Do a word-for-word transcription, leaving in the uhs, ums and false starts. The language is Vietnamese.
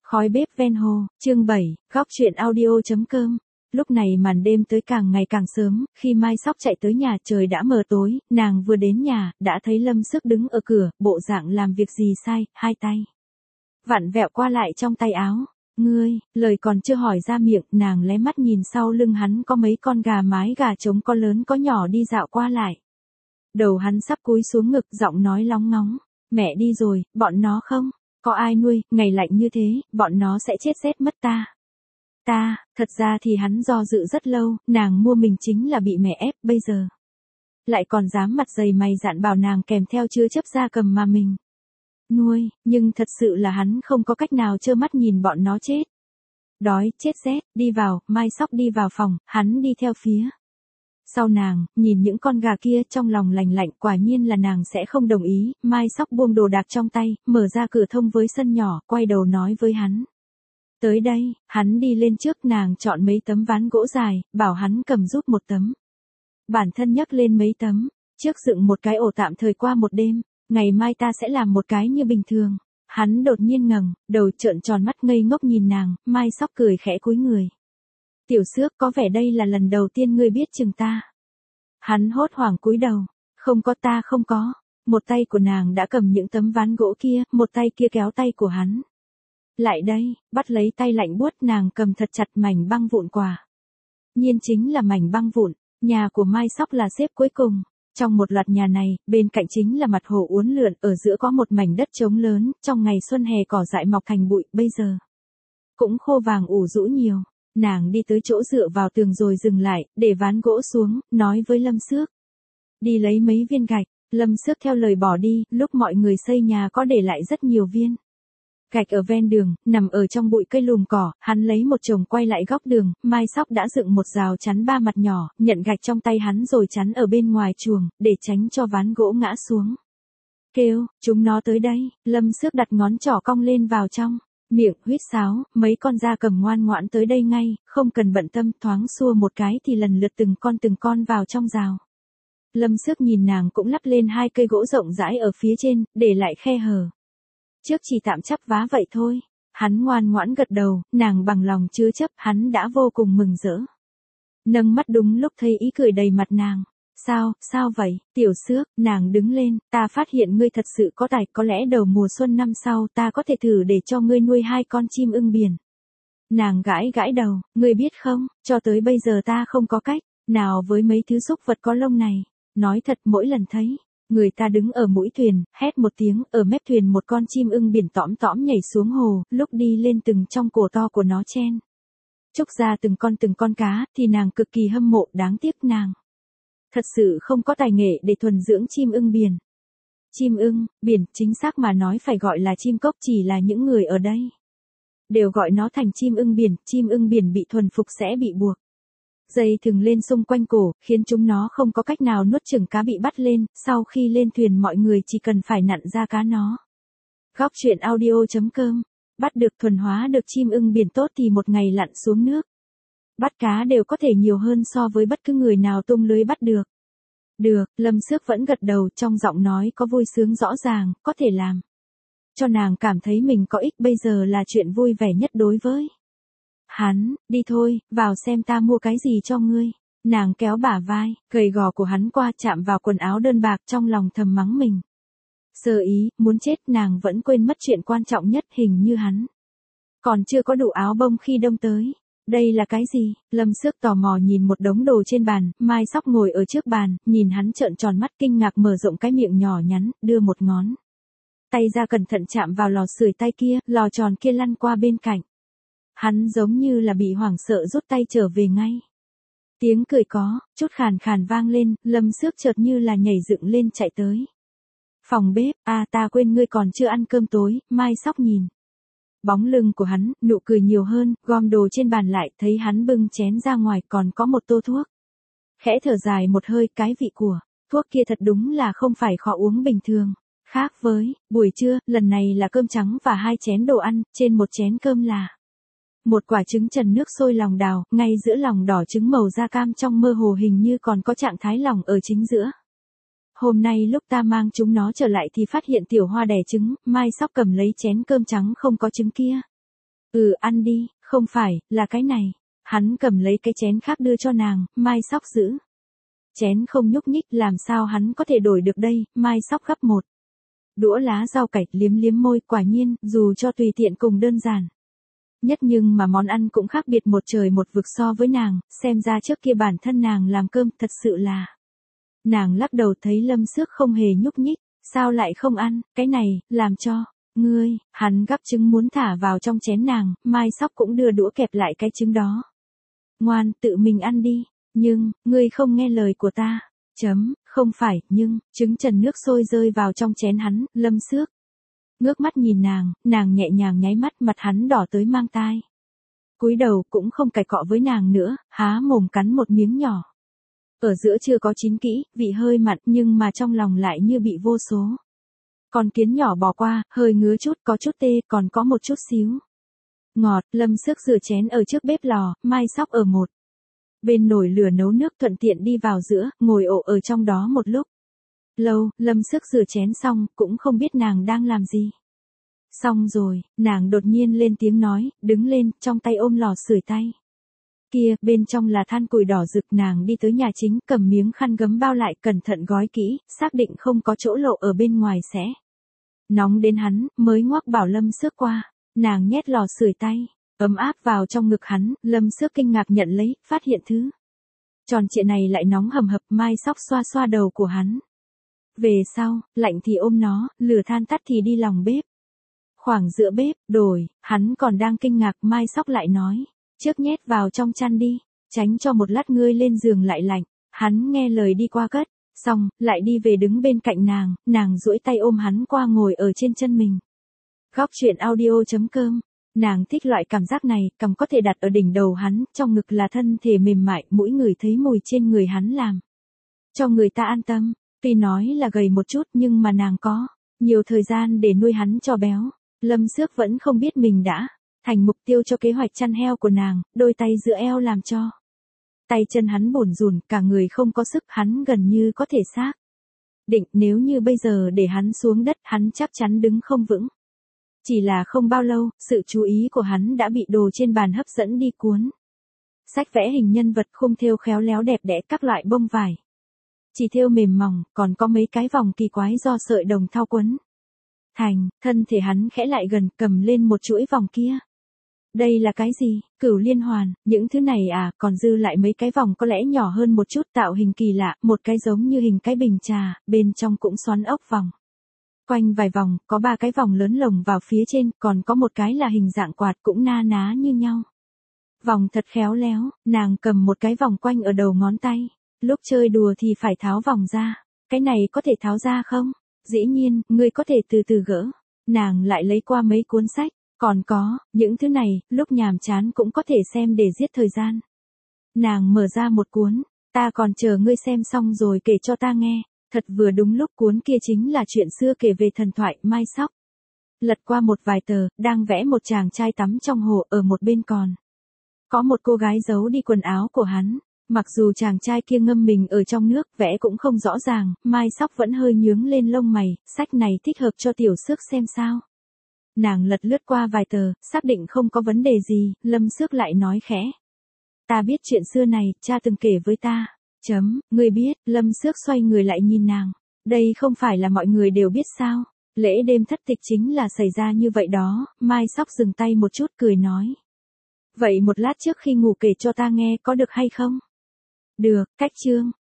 Khói bếp ven hồ, chương bảy, góc truyện audio.com. Lúc này màn đêm tới càng ngày càng sớm, khi Mai Sóc chạy tới nhà trời đã mờ tối, nàng vừa đến nhà, đã thấy Lâm Sức đứng ở cửa, bộ dạng làm việc gì sai, hai tay vặn vẹo qua lại trong tay áo. Ngươi, lời còn chưa hỏi ra miệng, nàng lé mắt nhìn sau lưng hắn có mấy con gà mái gà trống có lớn có nhỏ đi dạo qua lại. Đầu hắn sắp cúi xuống ngực, giọng nói lóng ngóng, mẹ đi rồi, bọn nó không có ai nuôi, ngày lạnh như thế, bọn nó sẽ chết rét mất ta. Ta, thật ra thì hắn do dự rất lâu, nàng mua mình chính là bị mẹ ép, bây giờ lại còn dám mặt dày mày dạn bảo nàng kèm theo chứa chấp gia cầm mà mình nuôi, nhưng thật sự là hắn không có cách nào trơ mắt nhìn bọn nó chết. Đói, chết rét, đi vào, Mai Sóc đi vào phòng, hắn đi theo phía sau nàng, nhìn những con gà kia trong lòng lành lạnh, quả nhiên là nàng sẽ không đồng ý. Mai Sóc buông đồ đạc trong tay, mở ra cửa thông với sân nhỏ, quay đầu nói với hắn. Tới đây, hắn đi lên trước, nàng chọn mấy tấm ván gỗ dài, bảo hắn cầm giúp một tấm. Bản thân nhấc lên mấy tấm, trước dựng một cái ổ tạm thời qua một đêm, ngày mai ta sẽ làm một cái như bình thường. Hắn đột nhiên ngẩng đầu, trợn tròn mắt ngây ngốc nhìn nàng. Mai Sóc cười khẽ cúi người. Tiểu Xước, có vẻ đây là lần đầu tiên ngươi biết chừng ta. Hắn hốt hoảng cúi đầu. Không có, ta không có. Một tay của nàng đã cầm những tấm ván gỗ kia, một tay kia kéo tay của hắn. Lại đây, bắt lấy tay lạnh buốt, nàng cầm thật chặt mảnh băng vụn quả. Nhiên chính là mảnh băng vụn. Nhà của Mai Sóc là xếp cuối cùng. Trong một loạt nhà này, bên cạnh chính là mặt hồ uốn lượn, ở giữa có một mảnh đất trống lớn, trong ngày xuân hè cỏ dại mọc thành bụi, bây giờ cũng khô vàng ủ rũ nhiều. Nàng đi tới chỗ dựa vào tường rồi dừng lại, để ván gỗ xuống, nói với Lâm Xước. Đi lấy mấy viên gạch. Lâm Xước theo lời bỏ đi, lúc mọi người xây nhà có để lại rất nhiều viên gạch ở ven đường, nằm ở trong bụi cây lùm cỏ. Hắn lấy một chồng quay lại góc đường, Mai Sóc đã dựng một rào chắn ba mặt nhỏ, nhận gạch trong tay hắn rồi chắn ở bên ngoài chuồng, để tránh cho ván gỗ ngã xuống. Kêu, chúng nó tới đây. Lâm Xước đặt ngón trỏ cong lên vào trong miệng, huýt sáo, mấy con gia cầm ngoan ngoãn tới đây ngay, không cần bận tâm, thoáng xua một cái thì lần lượt từng con từng con vào trong rào. Lâm Xước nhìn nàng cũng lắp lên hai cây gỗ rộng rãi ở phía trên, để lại khe hở. Trước chỉ tạm chắp vá vậy thôi. Hắn ngoan ngoãn gật đầu, nàng bằng lòng chứa chấp, hắn đã vô cùng mừng rỡ. Nâng mắt đúng lúc thấy ý cười đầy mặt nàng. Sao, sao vậy, Tiểu Xước, nàng đứng lên, ta phát hiện ngươi thật sự có tài, có lẽ đầu mùa xuân năm sau ta có thể thử để cho ngươi nuôi hai con chim ưng biển. Nàng gãi gãi đầu, ngươi biết không, cho tới bây giờ ta không có cách nào với mấy thứ súc vật có lông này. Nói thật, mỗi lần thấy người ta đứng ở mũi thuyền, hét một tiếng, ở mép thuyền một con chim ưng biển tõm tõm nhảy xuống hồ, lúc đi lên từng trong cổ to của nó chen chúc ra từng con từng con cá, thì nàng cực kỳ hâm mộ. Đáng tiếc nàng thật sự không có tài nghệ để thuần dưỡng chim ưng biển. Chim ưng biển, chính xác mà nói phải gọi là chim cốc, chỉ là những người ở đây đều gọi nó thành chim ưng biển. Chim ưng biển bị thuần phục sẽ bị buộc dây thừng lên xung quanh cổ, khiến chúng nó không có cách nào nuốt chửng cá bị bắt lên. Sau khi lên thuyền mọi người chỉ cần phải nặn ra cá nó. Góc truyện audio.com. Bắt được thuần hóa được chim ưng biển tốt thì một ngày lặn xuống nước bắt cá đều có thể nhiều hơn so với bất cứ người nào tung lưới bắt được. Được, Lâm Xước vẫn gật đầu, trong giọng nói có vui sướng rõ ràng, có thể làm cho nàng cảm thấy mình có ích bây giờ là chuyện vui vẻ nhất đối với hắn. Đi thôi, vào xem ta mua cái gì cho ngươi. Nàng kéo bả vai gầy gò của hắn qua, chạm vào quần áo đơn bạc, trong lòng thầm mắng mình. Sơ ý, muốn chết. Nàng vẫn quên mất chuyện quan trọng nhất, hình như hắn còn chưa có đủ áo bông khi đông tới. Đây là cái gì? Lâm Xước tò mò nhìn một đống đồ trên bàn. Mai Sóc ngồi ở trước bàn, nhìn hắn trợn tròn mắt kinh ngạc, mở rộng cái miệng nhỏ nhắn, đưa một ngón tay ra cẩn thận chạm vào lò sưởi tay kia, lò tròn kia lăn qua bên cạnh. Hắn giống như là bị hoảng sợ rút tay trở về ngay. Tiếng cười có chút khàn khàn vang lên, Lâm Xước chợt như là nhảy dựng lên chạy tới phòng bếp. À, ta quên ngươi còn chưa ăn cơm tối. Mai Sóc nhìn bóng lưng của hắn, nụ cười nhiều hơn, gom đồ trên bàn lại, thấy hắn bưng chén ra ngoài còn có một tô thuốc. Khẽ thở dài một hơi, cái vị của thuốc kia thật đúng là không phải khó uống bình thường. Khác với buổi trưa, lần này là cơm trắng và hai chén đồ ăn, trên một chén cơm là một quả trứng trần nước sôi lòng đào, ngay giữa lòng đỏ trứng màu da cam, trong mơ hồ hình như còn có trạng thái lòng ở chính giữa. Hôm nay lúc ta mang chúng nó trở lại thì phát hiện tiểu hoa đẻ trứng. Mai Sóc cầm lấy chén cơm trắng không có trứng kia, Ừ ăn đi, không phải, là cái này. Hắn cầm lấy cái chén khác đưa cho nàng, Mai Sóc giữ. Chén không nhúc nhích, làm sao hắn có thể đổi được đây, Mai Sóc gắp một đũa lá rau cải, liếm liếm môi, quả nhiên, dù cho tùy tiện cùng đơn giản. Nhất nhưng mà món ăn cũng khác biệt một trời một vực so với nàng, xem ra trước kia bản thân nàng làm cơm thật sự là. Nàng lắc đầu thấy Lâm Xước không hề nhúc nhích, sao lại không ăn, cái này, làm cho, ngươi, hắn gắp trứng muốn thả vào trong chén nàng, Mai Sóc cũng đưa đũa kẹp lại cái trứng đó. Ngoan, tự mình ăn đi, nhưng, ngươi không nghe lời của ta. Chấm, không phải, nhưng, trứng trần nước sôi rơi vào trong chén hắn, Lâm Xước. Ngước mắt nhìn nàng, nàng nhẹ nhàng nháy mắt, mặt hắn đỏ tới mang tai. Cúi đầu cũng không cãi cọ với nàng nữa, há mồm cắn một miếng nhỏ. Ở giữa chưa có chín kỹ, vị hơi mặn nhưng mà trong lòng lại như bị vô số. Con kiến nhỏ bò qua, hơi ngứa chút, có chút tê, còn có một chút xíu. Ngọt, Lâm Xước rửa chén ở trước bếp lò, Mai Sóc ở một bên nồi lửa nấu nước, thuận tiện đi vào giữa, ngồi ổ ở trong đó một lúc. Lâu, Lâm Xước rửa chén xong, cũng không biết nàng đang làm gì. Xong rồi, nàng đột nhiên lên tiếng nói, đứng lên, trong tay ôm lò sưởi tay. Kia, bên trong là than củi đỏ rực, nàng đi tới nhà chính, cầm miếng khăn gấm bao lại, cẩn thận gói kỹ, xác định không có chỗ lộ ở bên ngoài sẽ nóng đến hắn, mới ngoắc bảo Lâm Xước qua. Nàng nhét lò sưởi tay, ấm áp vào trong ngực hắn, Lâm Xước kinh ngạc nhận lấy, phát hiện thứ tròn trịa này lại nóng hầm hập, Mai Sóc xoa xoa đầu của hắn. Về sau, lạnh thì ôm nó, lửa than tắt thì đi lòng bếp. Khoảng giữa bếp, đổi, hắn còn đang kinh ngạc, Mai Sóc lại nói, trước nhét vào trong chăn đi, tránh cho một lát ngươi lên giường lại lạnh. Hắn nghe lời đi qua cất, xong, lại đi về đứng bên cạnh nàng, nàng duỗi tay ôm hắn qua ngồi ở trên chân mình. Góc truyện audio.com, nàng thích loại cảm giác này, cằm có thể đặt ở đỉnh đầu hắn, trong ngực là thân thể mềm mại, mũi người thấy mùi trên người hắn làm cho người ta an tâm. Tuy nói là gầy một chút nhưng mà nàng có nhiều thời gian để nuôi hắn cho béo. Lâm Xước vẫn không biết mình đã thành mục tiêu cho kế hoạch chăn heo của nàng, đôi tay giữa eo làm cho tay chân hắn bủn rủn, cả người không có sức, hắn gần như có thể xác định nếu như bây giờ để hắn xuống đất, hắn chắc chắn đứng không vững. Chỉ là không bao lâu, sự chú ý của hắn đã bị đồ trên bàn hấp dẫn đi, cuốn sách vẽ hình nhân vật khung thêu khéo léo đẹp đẽ, các loại bông vải chỉ thêu mềm mỏng, còn có mấy cái vòng kỳ quái do sợi đồng thau quấn thành. Thân thể hắn khẽ lại gần, cầm lên một chuỗi vòng kia. Đây là cái gì? Cửu liên hoàn, những thứ này à, còn dư lại mấy cái vòng có lẽ nhỏ hơn một chút, tạo hình kỳ lạ, một cái giống như hình cái bình trà, bên trong cũng xoắn ốc vòng quanh vài vòng, có ba cái vòng lớn lồng vào phía trên, còn có một cái là hình dạng quạt, cũng na ná như nhau. Vòng thật khéo léo, nàng cầm một cái vòng quanh ở đầu ngón tay. Lúc chơi đùa thì phải tháo vòng ra. Cái này có thể tháo ra không? Dĩ nhiên, ngươi có thể từ từ gỡ. Nàng lại lấy qua mấy cuốn sách. Còn có, những thứ này, lúc nhàm chán cũng có thể xem để giết thời gian. Nàng mở ra một cuốn. Ta còn chờ ngươi xem xong rồi kể cho ta nghe. Thật vừa đúng lúc, cuốn kia chính là chuyện xưa kể về thần thoại Mai Sóc. Lật qua một vài tờ, đang vẽ một chàng trai tắm trong hồ, ở một bên còn có một cô gái giấu đi quần áo của hắn. Mặc dù chàng trai kia ngâm mình ở trong nước, vẽ cũng không rõ ràng, Mai Sóc vẫn hơi nhướng lên lông mày, sách này thích hợp cho tiểu Xước xem sao. Nàng lật lướt qua vài tờ, xác định không có vấn đề gì, Lâm Xước lại nói khẽ. Ta biết chuyện xưa này, cha từng kể với ta. Chấm, ngươi biết, Lâm Xước xoay người lại nhìn nàng. Đây không phải là mọi người đều biết sao. Lễ đêm thất tịch chính là xảy ra như vậy đó. Mai Sóc dừng tay một chút, cười nói. Vậy một lát trước khi ngủ kể cho ta nghe có được hay không? Được, cách chương.